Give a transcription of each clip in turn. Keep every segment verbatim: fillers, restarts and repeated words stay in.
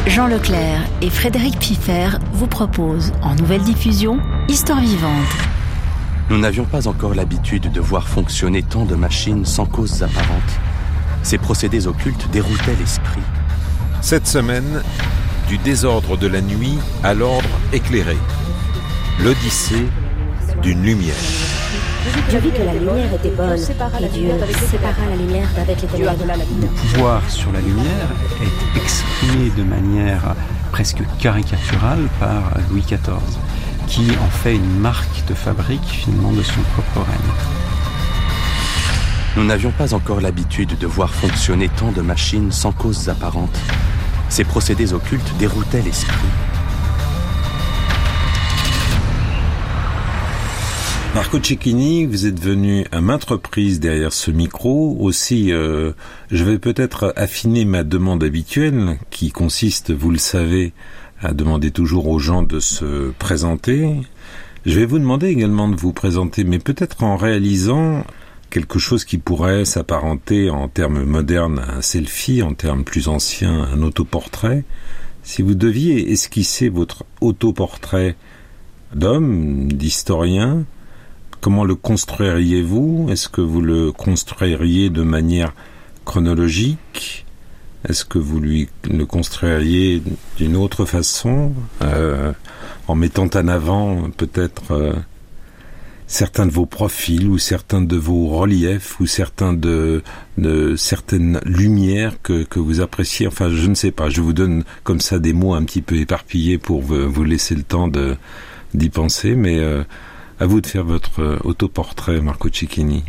Jean Leclerc et Frédéric Piffer vous proposent en nouvelle diffusion Histoire vivante. Nous n'avions pas encore l'habitude de voir fonctionner tant de machines sans causes apparentes. Ces procédés occultes déroutaient l'esprit. Cette semaine, du désordre de la nuit à l'ordre éclairé. L'odyssée d'une lumière. Dieu vit que la lumière était bonne, et Dieu sépara la lumière d'avec les ténèbres. Le pouvoir sur la lumière est exprimé de manière presque caricaturale par Louis quatorze, qui en fait une marque de fabrique finalement de son propre règne. Nous n'avions pas encore l'habitude de voir fonctionner tant de machines sans causes apparentes. Ces procédés occultes déroutaient l'esprit. Marco Cecchini, vous êtes venu à maintes reprises derrière ce micro. Aussi, euh, je vais peut-être affiner ma demande habituelle, qui consiste, vous le savez, à demander toujours aux gens de se présenter. Je vais vous demander également de vous présenter, mais peut-être en réalisant quelque chose qui pourrait s'apparenter en termes modernes à un selfie, en termes plus anciens un autoportrait. Si vous deviez esquisser votre autoportrait d'homme, d'historien, comment le construiriez-vous ? Est-ce que vous le construiriez de manière chronologique ? Est-ce que vous lui, le construiriez d'une autre façon, euh, en mettant en avant peut-être euh, certains de vos profils ou certains de vos reliefs ou certains de, de certaines lumières que, que vous appréciez ? Enfin, je ne sais pas. Je vous donne comme ça des mots un petit peu éparpillés pour vous, vous laisser le temps de, d'y penser, mais euh, à vous de faire votre autoportrait, Marco Cecchini.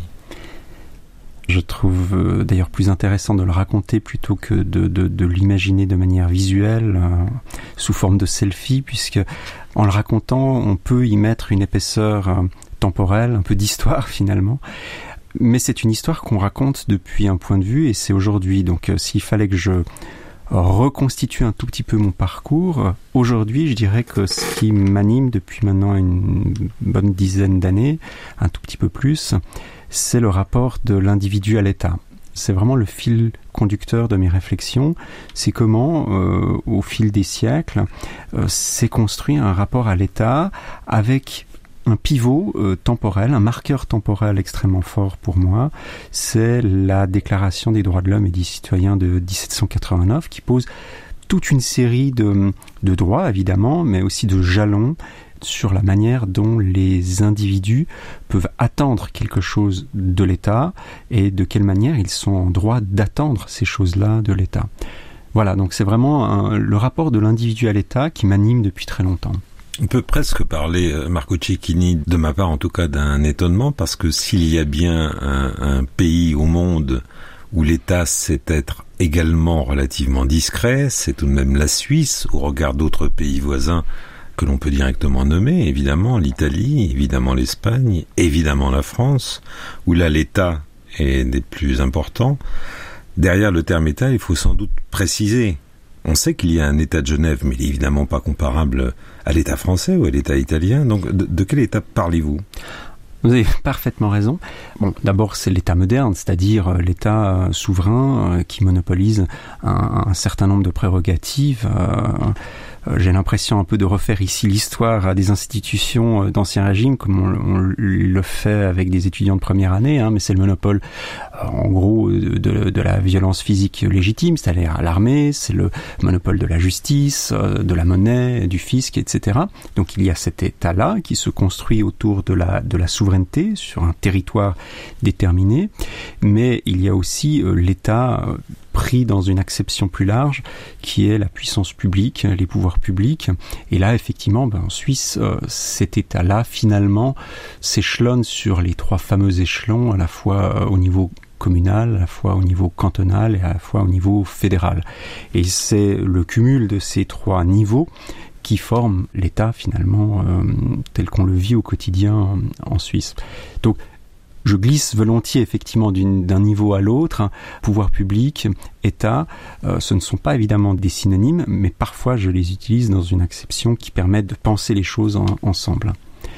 Je trouve euh, d'ailleurs plus intéressant de le raconter plutôt que de, de, de l'imaginer de manière visuelle, euh, sous forme de selfie, puisque en le racontant, on peut y mettre une épaisseur euh, temporelle, un peu d'histoire finalement. Mais c'est une histoire qu'on raconte depuis un point de vue, et c'est aujourd'hui. Donc euh, s'il fallait que je reconstituer un tout petit peu mon parcours, aujourd'hui je dirais que ce qui m'anime depuis maintenant une bonne dizaine d'années, un tout petit peu plus, c'est le rapport de l'individu à l'État. C'est vraiment le fil conducteur de mes réflexions. C'est comment, euh, au fil des siècles, euh, s'est construit un rapport à l'État avec un pivot euh, temporel, un marqueur temporel extrêmement fort pour moi. C'est la Déclaration des droits de l'homme et des citoyens de dix-sept cent quatre-vingt-neuf qui pose toute une série de, de droits, évidemment, mais aussi de jalons sur la manière dont les individus peuvent attendre quelque chose de l'État et de quelle manière ils sont en droit d'attendre ces choses-là de l'État. Voilà, donc c'est vraiment un, le rapport de l'individu à l'État qui m'anime depuis très longtemps. On peut presque parler, Marco Cecchini, de ma part en tout cas, d'un étonnement, parce que s'il y a bien un, un pays au monde où l'État sait être également relativement discret, c'est tout de même la Suisse, au regard d'autres pays voisins que l'on peut directement nommer, évidemment l'Italie, évidemment l'Espagne, évidemment la France, où là l'État est des plus importants. Derrière le terme État, il faut sans doute préciser. On sait qu'il y a un État de Genève, mais il n'est évidemment pas comparable à l'État français ou à l'État italien. Donc, de, de quel État parlez-vous ? Vous avez parfaitement raison. Bon, d'abord, c'est l'État moderne, c'est-à-dire l'État souverain euh, qui monopolise un, un certain nombre de prérogatives. Euh, J'ai l'impression un peu de refaire ici l'histoire des institutions d'Ancien Régime, comme on, on le fait avec des étudiants de première année, hein, mais c'est le monopole, en gros, de, de, de la violence physique légitime, c'est-à-dire l'armée, c'est le monopole de la justice, de la monnaie, du fisc, et cetera. Donc il y a cet État-là qui se construit autour de la, de la souveraineté sur un territoire déterminé, mais il y a aussi euh, l'État euh, pris dans une acception plus large, qui est la puissance publique, les pouvoirs publics. Et là, effectivement, ben, en Suisse, euh, cet État-là, finalement, s'échelonne sur les trois fameux échelons, à la fois euh, au niveau communal, à la fois au niveau cantonal et à la fois au niveau fédéral. Et c'est le cumul de ces trois niveaux qui forment l'État, finalement, euh, tel qu'on le vit au quotidien en, en Suisse. Donc, je glisse volontiers effectivement d'une, d'un niveau à l'autre. Pouvoir public, État, euh, ce ne sont pas évidemment des synonymes, mais parfois je les utilise dans une acception qui permet de penser les choses en, ensemble.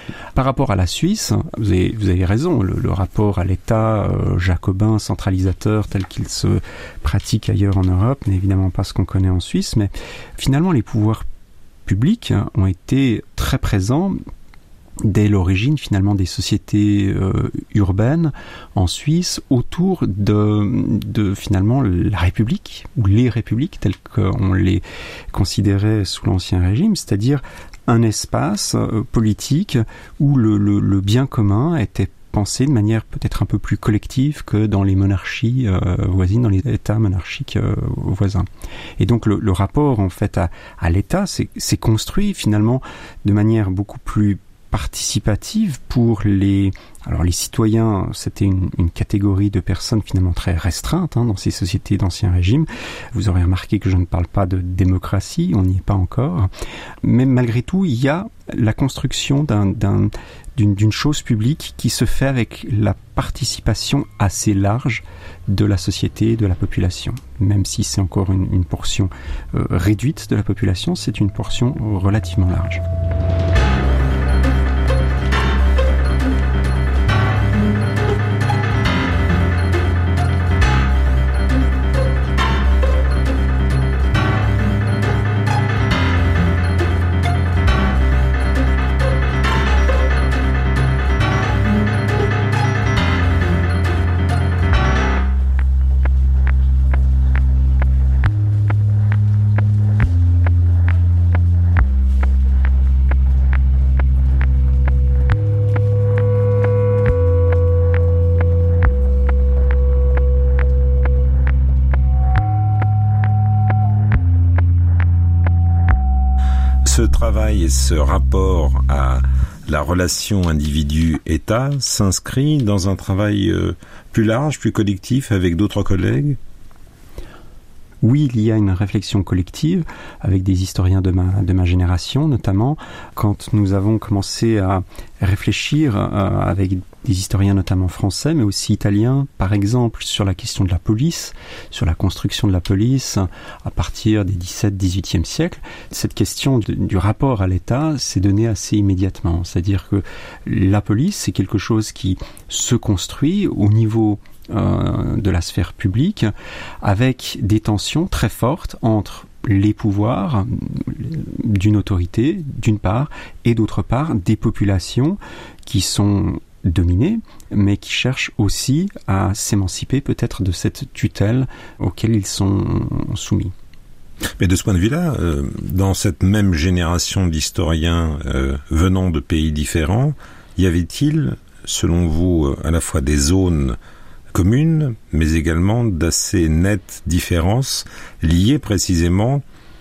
Par rapport à la Suisse, vous avez, vous avez raison, le, le rapport à l'État euh, jacobin, centralisateur, tel qu'il se pratique ailleurs en Europe, n'est évidemment pas ce qu'on connaît en Suisse, mais finalement les pouvoirs publics ont été très présents dès l'origine finalement des sociétés euh, urbaines en Suisse autour de, de finalement la République ou les républiques telles qu'on les considérait sous l'Ancien Régime, c'est-à-dire un espace euh, politique où le, le, le bien commun était pensé de manière peut-être un peu plus collective que dans les monarchies euh, voisines, dans les États monarchiques euh, voisins. Et donc le, le rapport en fait à, à l'État s'est, s'est construit finalement de manière beaucoup plus participative pour les alors les citoyens. C'était une, une catégorie de personnes finalement très restreinte hein, dans ces sociétés d'Ancien Régime. Vous aurez remarqué que je ne parle pas de démocratie, on n'y est pas encore, mais malgré tout il y a la construction d'un, d'un, d'une, d'une chose publique qui se fait avec la participation assez large de la société, de la population. Même si c'est encore une, une portion euh, réduite de la population, c'est une portion relativement large. Ce travail et ce rapport à la relation individu-État s'inscrit dans un travail plus large, plus collectif avec d'autres collègues ? Oui, il y a une réflexion collective avec des historiens de ma, de ma génération, notamment quand nous avons commencé à réfléchir euh, avec des historiens notamment français, mais aussi italiens, par exemple, sur la question de la police, sur la construction de la police à partir des dix-septième, dix-huitième siècle. Cette question de, du rapport à l'État s'est donnée assez immédiatement. C'est-à-dire que la police, c'est quelque chose qui se construit au niveau Euh, de la sphère publique, avec des tensions très fortes entre les pouvoirs d'une autorité, d'une part, et d'autre part, des populations qui sont dominées, mais qui cherchent aussi à s'émanciper peut-être de cette tutelle auquel ils sont soumis. Mais de ce point de vue-là, euh, dans cette même génération d'historiens euh, venant de pays différents, y avait-il, selon vous, à la fois des zones communes, mais également d'assez nettes différences liées précisément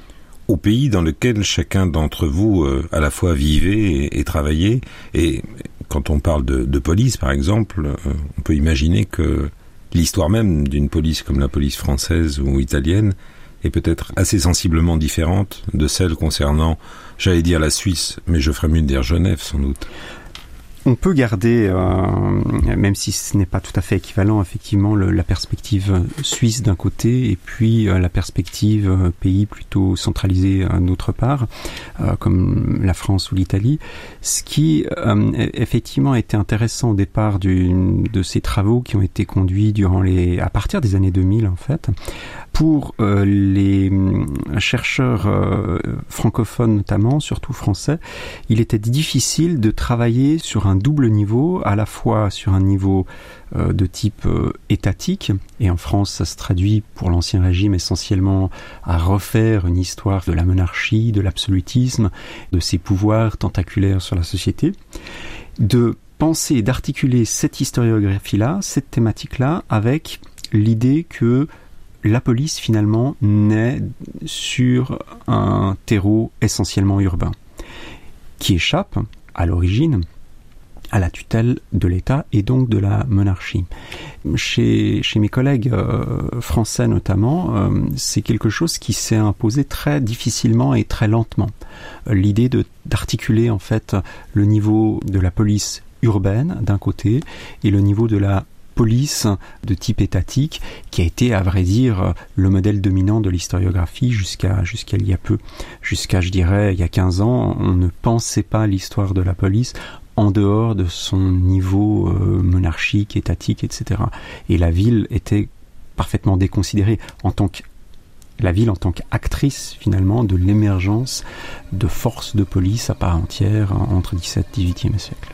au pays dans lequel chacun d'entre vous euh, à la fois vivait et, et travaillait. Et quand on parle de, de police, par exemple, euh, on peut imaginer que l'histoire même d'une police comme la police française ou italienne est peut-être assez sensiblement différente de celle concernant, j'allais dire la Suisse, mais je ferais mieux de dire Genève sans doute. On peut garder, euh, même si ce n'est pas tout à fait équivalent, effectivement, le, la perspective suisse d'un côté et puis euh, la perspective euh, pays plutôt centralisé euh, d'autre part, euh, comme la France ou l'Italie. Ce qui, euh, effectivement, a été intéressant au départ du, de ces travaux qui ont été conduits durant les, à partir des années deux mille, en fait, pour euh, les chercheurs euh, francophones notamment, surtout français, il était difficile de travailler sur un double niveau, à la fois sur un niveau euh, de type euh, étatique, et en France ça se traduit pour l'Ancien Régime essentiellement à refaire une histoire de la monarchie, de l'absolutisme, de ses pouvoirs tentaculaires sur la société, de penser, d'articuler cette historiographie-là, cette thématique-là, avec l'idée que la police, finalement, naît sur un terreau essentiellement urbain, qui échappe, à l'origine, à la tutelle de l'État et donc de la monarchie. Chez, chez mes collègues euh, français notamment, euh, c'est quelque chose qui s'est imposé très difficilement et très lentement. Euh, l'idée de, d'articuler, en fait, le niveau de la police urbaine, d'un côté, et le niveau de la police de type étatique, qui a été, à vrai dire, le modèle dominant de l'historiographie jusqu'à, jusqu'à il y a peu. Jusqu'à, je dirais, il y a quinze ans, on ne pensait pas l'histoire de la police en dehors de son niveau euh, monarchique, étatique, et cetera. Et la ville était parfaitement déconsidérée en tant que la ville en tant qu'actrice finalement de l'émergence de forces de police à part entière entre dix-septième et dix-huitième siècle.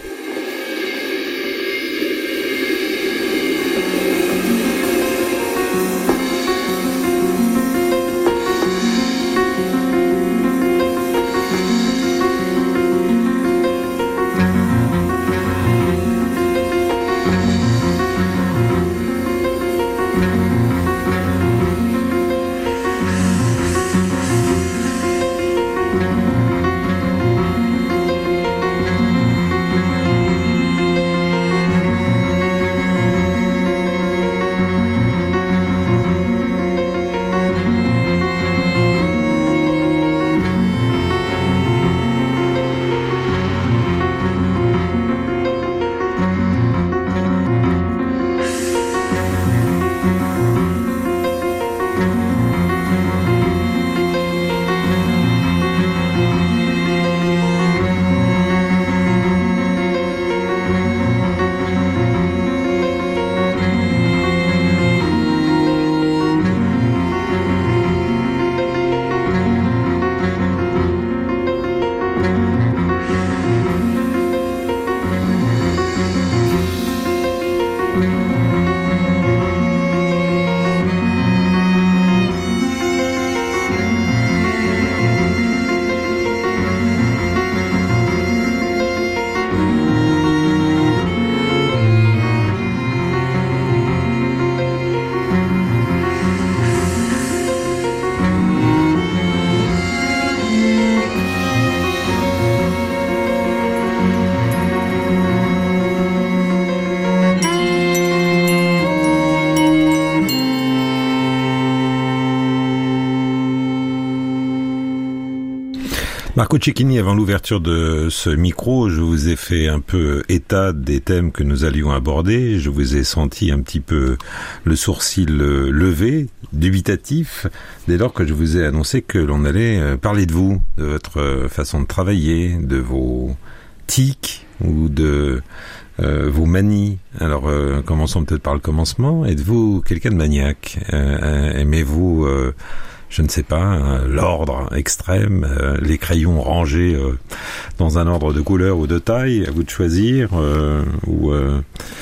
Marco Cecchini, avant l'ouverture de ce micro, je vous ai fait un peu état des thèmes que nous allions aborder. Je vous ai senti un petit peu le sourcil levé, dubitatif, dès lors que je vous ai annoncé que l'on allait parler de vous, de votre façon de travailler, de vos tics ou de euh, vos manies. Alors, euh, commençons peut-être par le commencement. Êtes-vous quelqu'un de maniaque ? euh, Aimez-vous... Euh, je ne sais pas, euh, l'ordre extrême, euh, les crayons rangés euh, dans un ordre de couleur ou de taille, à vous de choisir, euh, ou euh,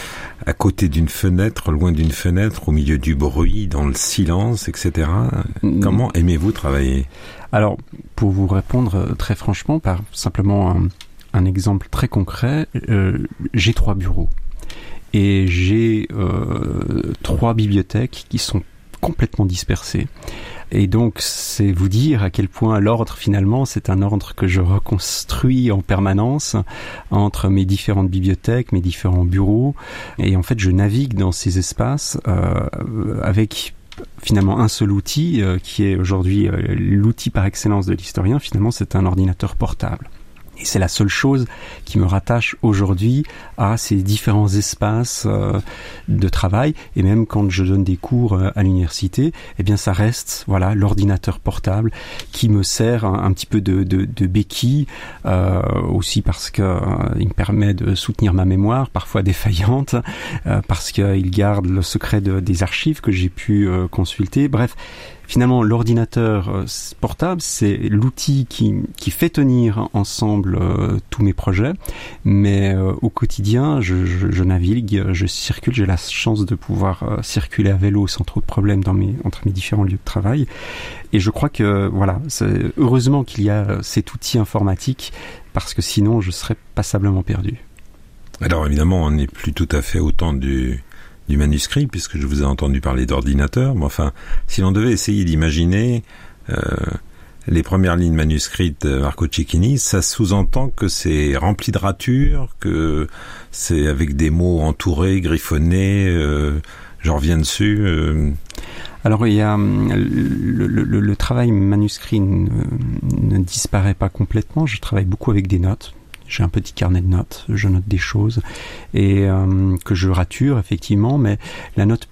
à côté d'une fenêtre, loin d'une fenêtre, au milieu du bruit, dans le silence, et cetera. Mmh. Comment aimez-vous travailler ? Alors, pour vous répondre très franchement, par simplement un, un exemple très concret, euh, j'ai trois bureaux et j'ai euh, trois bibliothèques qui sont complètement dispersées. Et donc, c'est vous dire à quel point l'ordre, finalement, c'est un ordre que je reconstruis en permanence entre mes différentes bibliothèques, mes différents bureaux. Et en fait, je navigue dans ces espaces euh, avec finalement un seul outil, euh, qui est aujourd'hui euh, l'outil par excellence de l'historien. Finalement, c'est un ordinateur portable. Et c'est la seule chose qui me rattache aujourd'hui à ces différents espaces euh, de travail. Et même quand je donne des cours euh, à l'université, eh bien ça reste, voilà, l'ordinateur portable qui me sert un, un petit peu de, de, de béquille, euh, aussi parce que euh, il me permet de soutenir ma mémoire, parfois défaillante, euh, parce qu'il garde le secret de, des archives que j'ai pu euh, consulter. Bref. Finalement, l'ordinateur euh, portable, c'est l'outil qui, qui fait tenir ensemble euh, tous mes projets, mais euh, au quotidien, je, je, je navigue, je circule, j'ai la chance de pouvoir euh, circuler à vélo sans trop de problèmes dans mes, entre mes différents lieux de travail, et je crois que, voilà, c'est, heureusement qu'il y a cet outil informatique, parce que sinon, je serais passablement perdu. Alors évidemment, on n'est plus tout à fait au temps du... du manuscrit, puisque je vous ai entendu parler d'ordinateur, mais enfin, si l'on devait essayer d'imaginer euh, les premières lignes manuscrites de Marco Cecchini, ça sous-entend que c'est rempli de ratures, que c'est avec des mots entourés, griffonnés, euh, j'en reviens dessus. Euh... Alors, il y a le, le, le travail manuscrit ne, ne disparaît pas complètement, je travaille beaucoup avec des notes. J'ai un petit carnet de notes, je note des choses et euh, que je rature effectivement, mais la note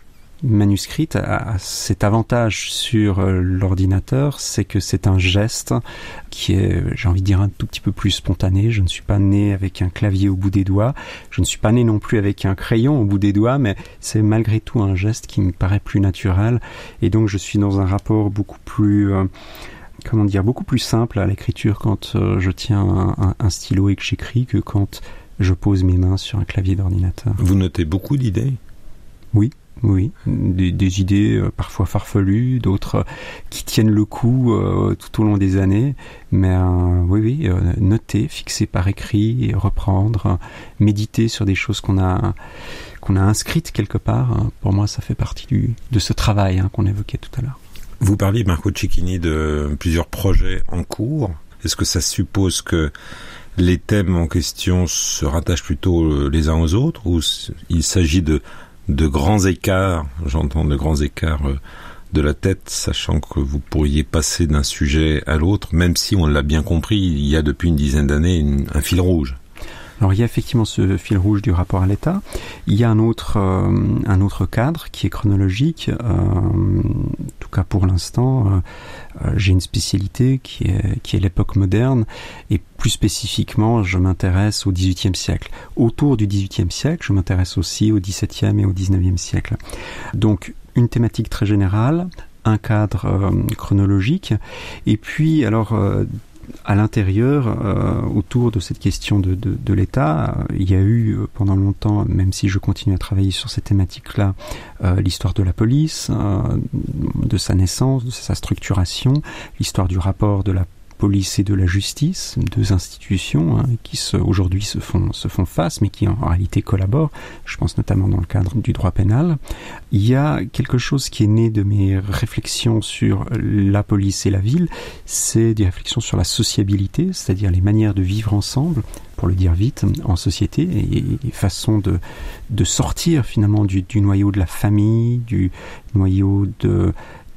manuscrite a cet avantage sur l'ordinateur, c'est que c'est un geste qui est, j'ai envie de dire, un tout petit peu plus spontané. Je ne suis pas né avec un clavier au bout des doigts, je ne suis pas né non plus avec un crayon au bout des doigts, mais c'est malgré tout un geste qui me paraît plus naturel, et donc je suis dans un rapport beaucoup plus... Euh, comment dire, beaucoup plus simple à l'écriture quand euh, je tiens un, un, un stylo et que j'écris que quand je pose mes mains sur un clavier d'ordinateur. Vous notez beaucoup d'idées ? Oui, oui. Des, des idées euh, parfois farfelues, d'autres euh, qui tiennent le coup euh, tout au long des années. Mais euh, oui, oui, euh, noter, fixer par écrit, et reprendre, euh, méditer sur des choses qu'on a, qu'on a inscrites quelque part. Euh, pour moi, ça fait partie du, de ce travail hein, qu'on évoquait tout à l'heure. Vous parliez, Marco Cecchini, de plusieurs projets en cours. Est-ce que ça suppose que les thèmes en question se rattachent plutôt les uns aux autres, ou il s'agit de, de grands écarts, j'entends de grands écarts de la tête, sachant que vous pourriez passer d'un sujet à l'autre, même si on l'a bien compris, il y a depuis une dizaine d'années une, un fil rouge. Alors il y a effectivement ce fil rouge du rapport à l'État. Il y a un autre, euh, un autre cadre qui est chronologique. Euh, en tout cas pour l'instant, euh, j'ai une spécialité qui est, qui est l'époque moderne, et plus spécifiquement, je m'intéresse au dix-huitième siècle. Autour du dix-huitième siècle, je m'intéresse aussi au dix-septième et au dix-neuvième siècle. Donc une thématique très générale, un cadre euh, chronologique, et puis alors... Euh, à l'intérieur, euh, autour de cette question de, de, de l'État, euh, il y a eu euh, pendant longtemps, même si je continue à travailler sur cette thématique-là, euh, l'histoire de la police, euh, de sa naissance, de sa structuration, l'histoire du rapport de la police et de la justice, deux institutions hein, qui se, aujourd'hui se font, se font face, mais qui en réalité collaborent. Je pense notamment dans le cadre du droit pénal. Il y a quelque chose qui est né de mes réflexions sur la police et la ville, c'est des réflexions sur la sociabilité, c'est-à-dire les manières de vivre ensemble, pour le dire vite, en société, et, et façon de, de sortir finalement du, du noyau de la famille, du noyau de...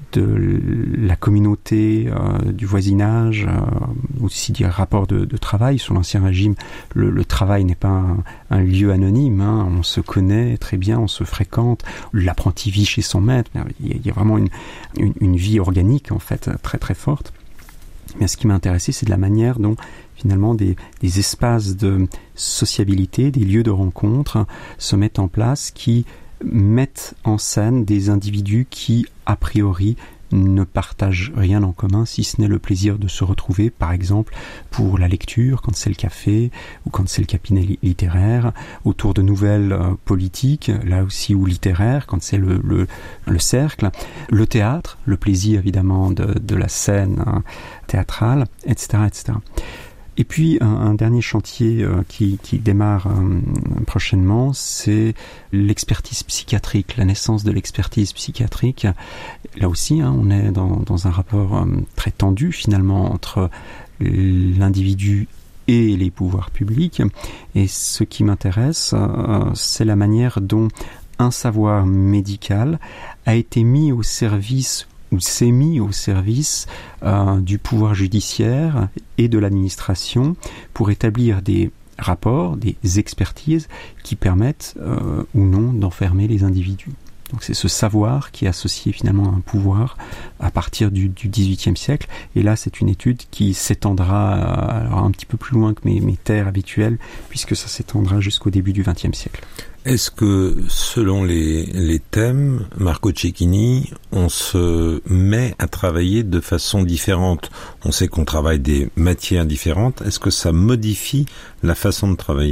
de la communauté, euh, du voisinage, euh, aussi des rapports de, de travail. Sous l'Ancien Régime, le, le travail n'est pas un, un lieu anonyme, hein. On se connaît très bien, on se fréquente, l'apprenti vit chez son maître, il y a, il y a vraiment une, une, une vie organique en fait très très forte. Mais ce qui m'a intéressé, c'est de la manière dont finalement des, des espaces de sociabilité, des lieux de rencontre se mettent en place qui mettent en scène des individus qui, a priori, ne partagent rien en commun, si ce n'est le plaisir de se retrouver, par exemple, pour la lecture, quand c'est le café, ou quand c'est le cabinet littéraire, autour de nouvelles euh, politiques, là aussi, ou littéraires, quand c'est le, le, le cercle, le théâtre, le plaisir, évidemment, de, de la scène hein, théâtrale, et cetera, et cetera. Et puis un, un dernier chantier euh, qui, qui démarre euh, prochainement, c'est l'expertise psychiatrique, la naissance de l'expertise psychiatrique. Là aussi, hein, on est dans, dans un rapport euh, très tendu finalement entre l'individu et les pouvoirs publics. Et ce qui m'intéresse, euh, c'est la manière dont un savoir médical a été mis au service ou s'est mis au service euh, du pouvoir judiciaire et de l'administration pour établir des rapports, des expertises qui permettent euh, ou non d'enfermer les individus. Donc c'est ce savoir qui est associé finalement à un pouvoir à partir du, du dix-huitième siècle. Et là, c'est une étude qui s'étendra euh, alors un petit peu plus loin que mes, mes terres habituelles, puisque ça s'étendra jusqu'au début du vingtième siècle. Est-ce que, selon les, les thèmes, Marco Cecchini, on se met à travailler de façon différente ? On sait qu'on travaille des matières différentes. Est-ce que ça modifie la façon de travailler ?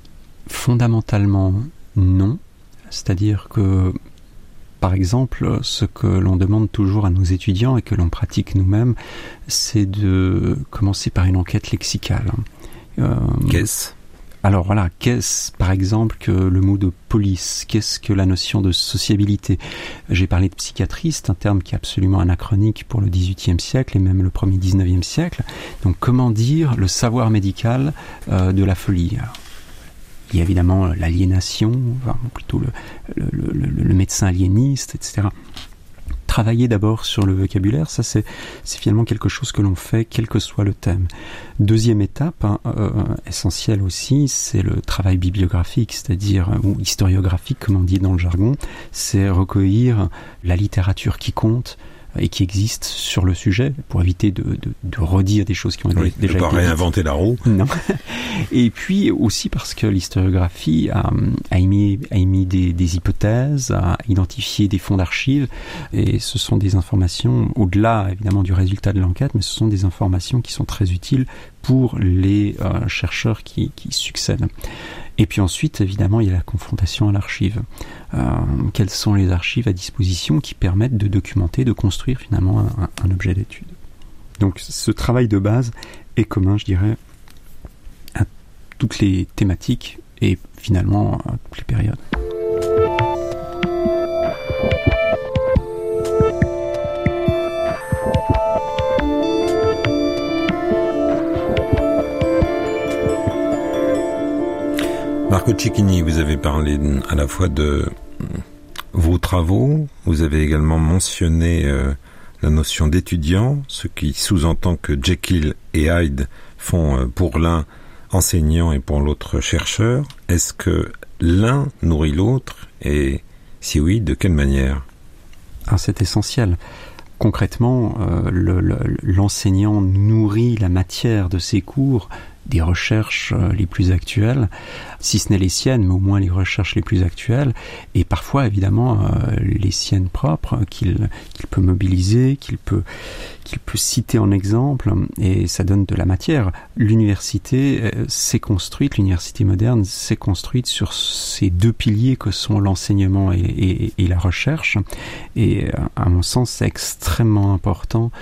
Fondamentalement, non. C'est-à-dire que, par exemple, ce que l'on demande toujours à nos étudiants et que l'on pratique nous-mêmes, c'est de commencer par une enquête lexicale. Euh, Qu'est-ce ? Alors voilà, qu'est-ce par exemple que le mot de police ? Qu'est-ce que la notion de sociabilité ? J'ai parlé de psychiatrie, c'est un terme qui est absolument anachronique pour le dix-huitième siècle et même le premier dix-neuvième siècle. Donc comment dire le savoir médical euh, de la folie ? Alors, il y a évidemment l'aliénation, enfin, plutôt le, le, le, le médecin aliéniste, et cetera. travailler d'abord sur le vocabulaire, ça c'est, c'est finalement quelque chose que l'on fait quel que soit le thème. Deuxième étape, hein, euh, essentielle aussi, c'est le travail bibliographique, c'est-à-dire, ou historiographique comme on dit dans le jargon, c'est recueillir la littérature qui compte et qui existe sur le sujet, pour éviter de, de, de redire des choses qui ont oui, déjà été dites. Ne pas réinventer la roue. Non. Et puis aussi parce que l'historiographie a, a émis, a émis des, des hypothèses, a identifié des fonds d'archives, et ce sont des informations, au-delà évidemment du résultat de l'enquête, mais ce sont des informations qui sont très utiles pour les euh, chercheurs qui, qui succèdent. Et puis ensuite, évidemment, il y a la confrontation à l'archive. Euh, quelles sont les archives à disposition qui permettent de documenter, de construire finalement un, un objet d'étude. Donc ce travail de base est commun, je dirais, à toutes les thématiques et finalement à toutes les périodes. Marco Cecchini, vous avez parlé à la fois de vos travaux, vous avez également mentionné euh, la notion d'étudiant, ce qui sous-entend que Jekyll et Hyde font euh, pour l'un enseignant et pour l'autre chercheur. Est-ce que l'un nourrit l'autre, et si oui, de quelle manière ? Ah, c'est essentiel. Concrètement, euh, le, le, l'enseignant nourrit la matière de ses cours des recherches les plus actuelles, si ce n'est les siennes, mais au moins les recherches les plus actuelles, et parfois évidemment euh, les siennes propres qu'il, qu'il peut mobiliser, qu'il peut, qu'il peut citer en exemple, et ça donne de la matière. L'université euh, s'est construite, l'université moderne s'est construite sur ces deux piliers que sont l'enseignement et, et, et la recherche, et euh, à mon sens c'est extrêmement important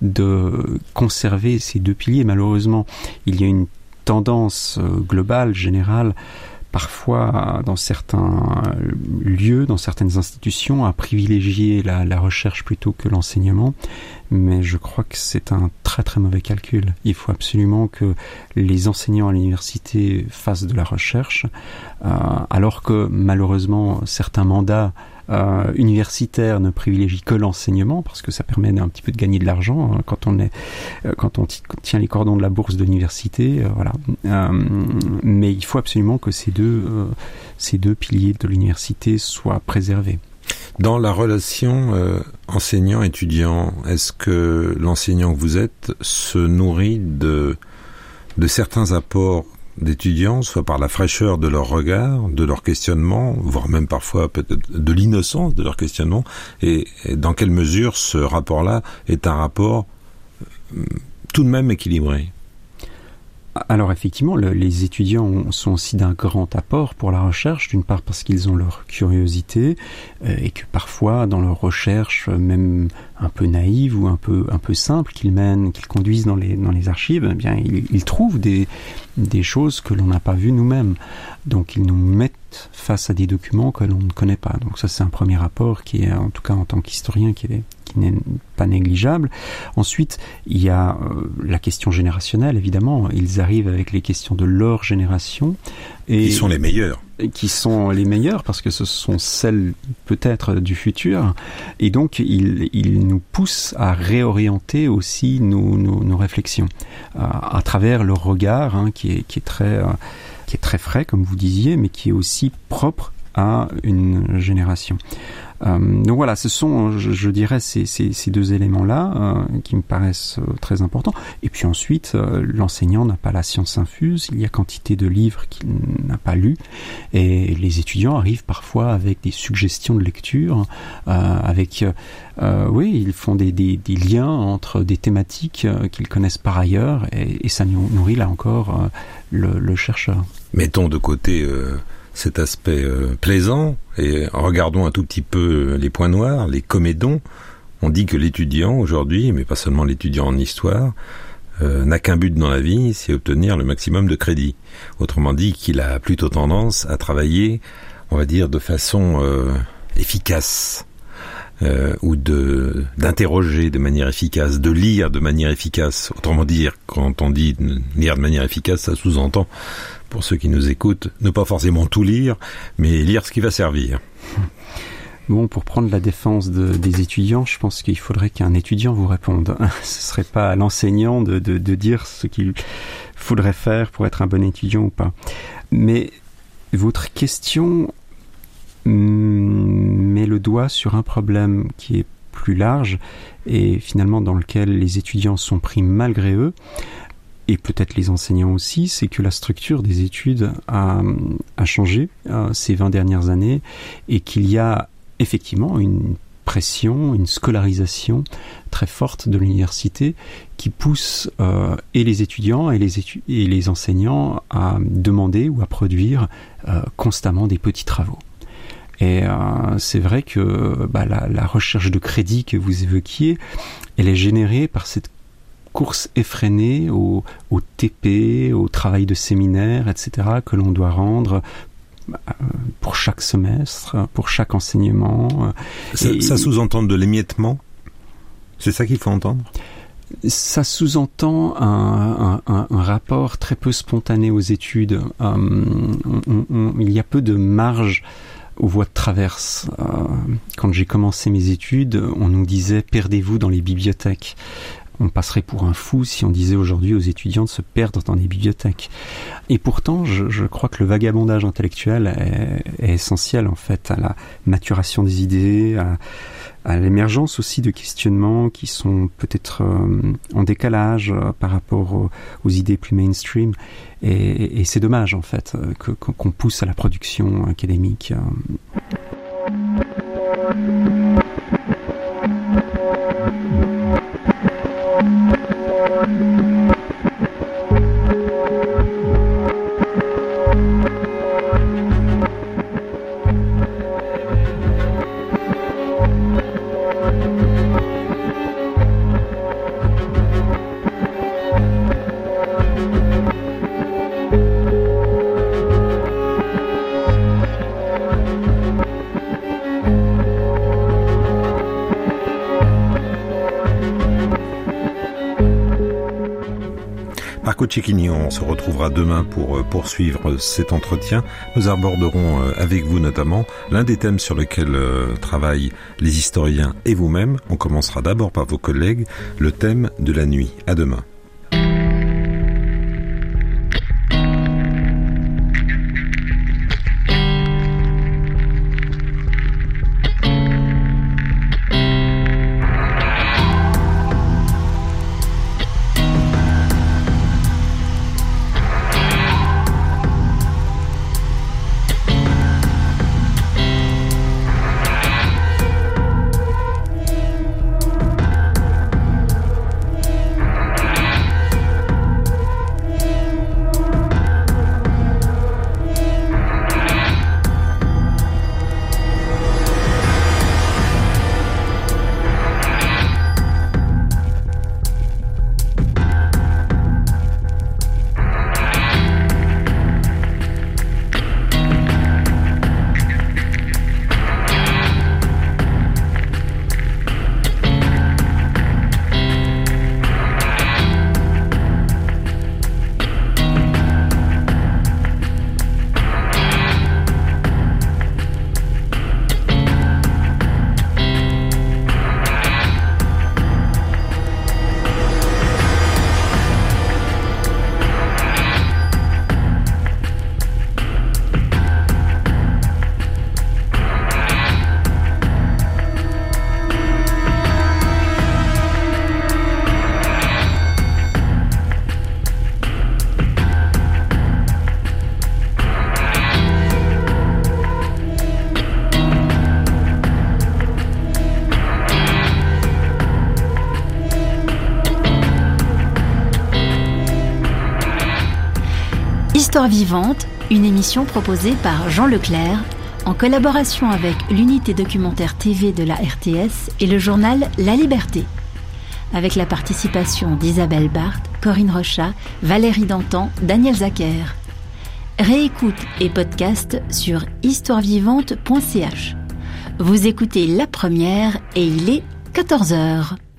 de conserver ces deux piliers. Malheureusement, il y a une tendance globale, générale, parfois dans certains lieux, dans certaines institutions, à privilégier la, la recherche plutôt que l'enseignement, mais je crois que c'est un très très mauvais calcul. Il faut absolument que les enseignants à l'université fassent de la recherche, euh, alors que malheureusement certains mandats Euh, universitaire ne privilégie que l'enseignement, parce que ça permet d'un petit peu de gagner de l'argent hein, quand on est euh, quand on t- tient les cordons de la bourse de l'université, euh, voilà. Euh, mais il faut absolument que ces deux euh, ces deux piliers de l'université soient préservés. Dans la relation euh, enseignant-étudiant, est-ce que l'enseignant que vous êtes se nourrit de de certains apports d'étudiants, soit par la fraîcheur de leur regard, de leur questionnement, voire même parfois peut-être de l'innocence de leur questionnement, et, et dans quelle mesure ce rapport-là est un rapport euh, tout de même équilibré ? Alors effectivement, le, les étudiants sont aussi d'un grand apport pour la recherche, d'une part parce qu'ils ont leur curiosité euh, et que parfois dans leur recherche, même un peu naïve ou un peu un peu simple qu'ils mènent, qu'ils conduisent dans les dans les archives, eh bien ils, ils trouvent des des choses que l'on n'a pas vues nous-mêmes. Donc ils nous mettent face à des documents que l'on ne connaît pas. Donc ça c'est un premier rapport qui est, en tout cas en tant qu'historien, qui est qui n'est pas négligeable. Ensuite, il y a euh, la question générationnelle, évidemment. Ils arrivent avec les questions de leur génération. Et qui sont les meilleurs. Qui sont les meilleurs, parce que ce sont celles, peut-être, du futur. Et donc, ils, ils nous poussent à réorienter aussi nos, nos, nos réflexions. Euh, à travers leur regard, hein, qui est, qui est très, euh, qui est très frais, comme vous disiez, mais qui est aussi propre à une génération. Euh, donc voilà, ce sont, je, je dirais, ces, ces, ces deux éléments-là euh, qui me paraissent euh, très importants. Et puis ensuite, euh, l'enseignant n'a pas la science infuse, il y a quantité de livres qu'il n'a pas lus, et les étudiants arrivent parfois avec des suggestions de lecture, euh, avec, euh, oui, ils font des, des, des liens entre des thématiques euh, qu'ils connaissent par ailleurs, et, et ça nourrit là encore euh, le, le chercheur. Mettons de côté euh... cet aspect euh, plaisant, et regardons un tout petit peu les points noirs, les comédons. On dit que l'étudiant aujourd'hui, mais pas seulement l'étudiant en histoire, euh, n'a qu'un but dans la vie, c'est obtenir le maximum de crédit. Autrement dit, qu'il a plutôt tendance à travailler, on va dire, de façon euh, efficace, euh, ou de d'interroger de manière efficace, de lire de manière efficace. Autrement dire, quand on dit lire de manière efficace, ça sous-entend, pour ceux qui nous écoutent, ne pas forcément tout lire, mais lire ce qui va servir. Bon, pour prendre la défense de, des étudiants, je pense qu'il faudrait qu'un étudiant vous réponde. Ce serait pas à l'enseignant de, de, de dire ce qu'il faudrait faire pour être un bon étudiant ou pas. Mais votre question met le doigt sur un problème qui est plus large et finalement dans lequel les étudiants sont pris malgré eux, et peut-être les enseignants aussi, c'est que la structure des études a, a changé euh, ces vingt dernières années et qu'il y a effectivement une pression, une scolarisation très forte de l'université qui pousse euh, et les étudiants et les, étu- et les enseignants à demander ou à produire euh, constamment des petits travaux. Et euh, c'est vrai que bah, la, la recherche de crédit que vous évoquiez, elle est générée par cette course effrénée au, au T P, au travail de séminaire, et cetera, que l'on doit rendre pour chaque semestre, pour chaque enseignement. Ça, Et, ça sous-entend de l'émiettement ? C'est ça qu'il faut entendre ? Ça sous-entend un, un, un rapport très peu spontané aux études. Um, on, on, il y a peu de marge aux voies de traverse. Euh, quand j'ai commencé mes études, on nous disait « perdez-vous dans les bibliothèques ». On passerait pour un fou si on disait aujourd'hui aux étudiants de se perdre dans des bibliothèques. Et pourtant, je, je crois que le vagabondage intellectuel est, est essentiel en fait à la maturation des idées, à, à l'émergence aussi de questionnements qui sont peut-être euh, en décalage euh, par rapport aux, aux idées plus mainstream. Et, et c'est dommage en fait que, qu'on pousse à la production académique. Marco Cecchini, on se retrouvera demain pour poursuivre cet entretien. Nous aborderons avec vous notamment l'un des thèmes sur lesquels travaillent les historiens et vous-même. On commencera d'abord par vos collègues, le thème de la nuit. À demain. Histoire vivante, une émission proposée par Jean Leclerc en collaboration avec l'unité documentaire T V de la R T S et le journal La Liberté. Avec la participation d'Isabelle Barthes, Corinne Rochat, Valérie Dantan, Daniel Zacher. Réécoute et podcast sur histoire vivante point c h. Vous écoutez La Première et il est quatorze heures.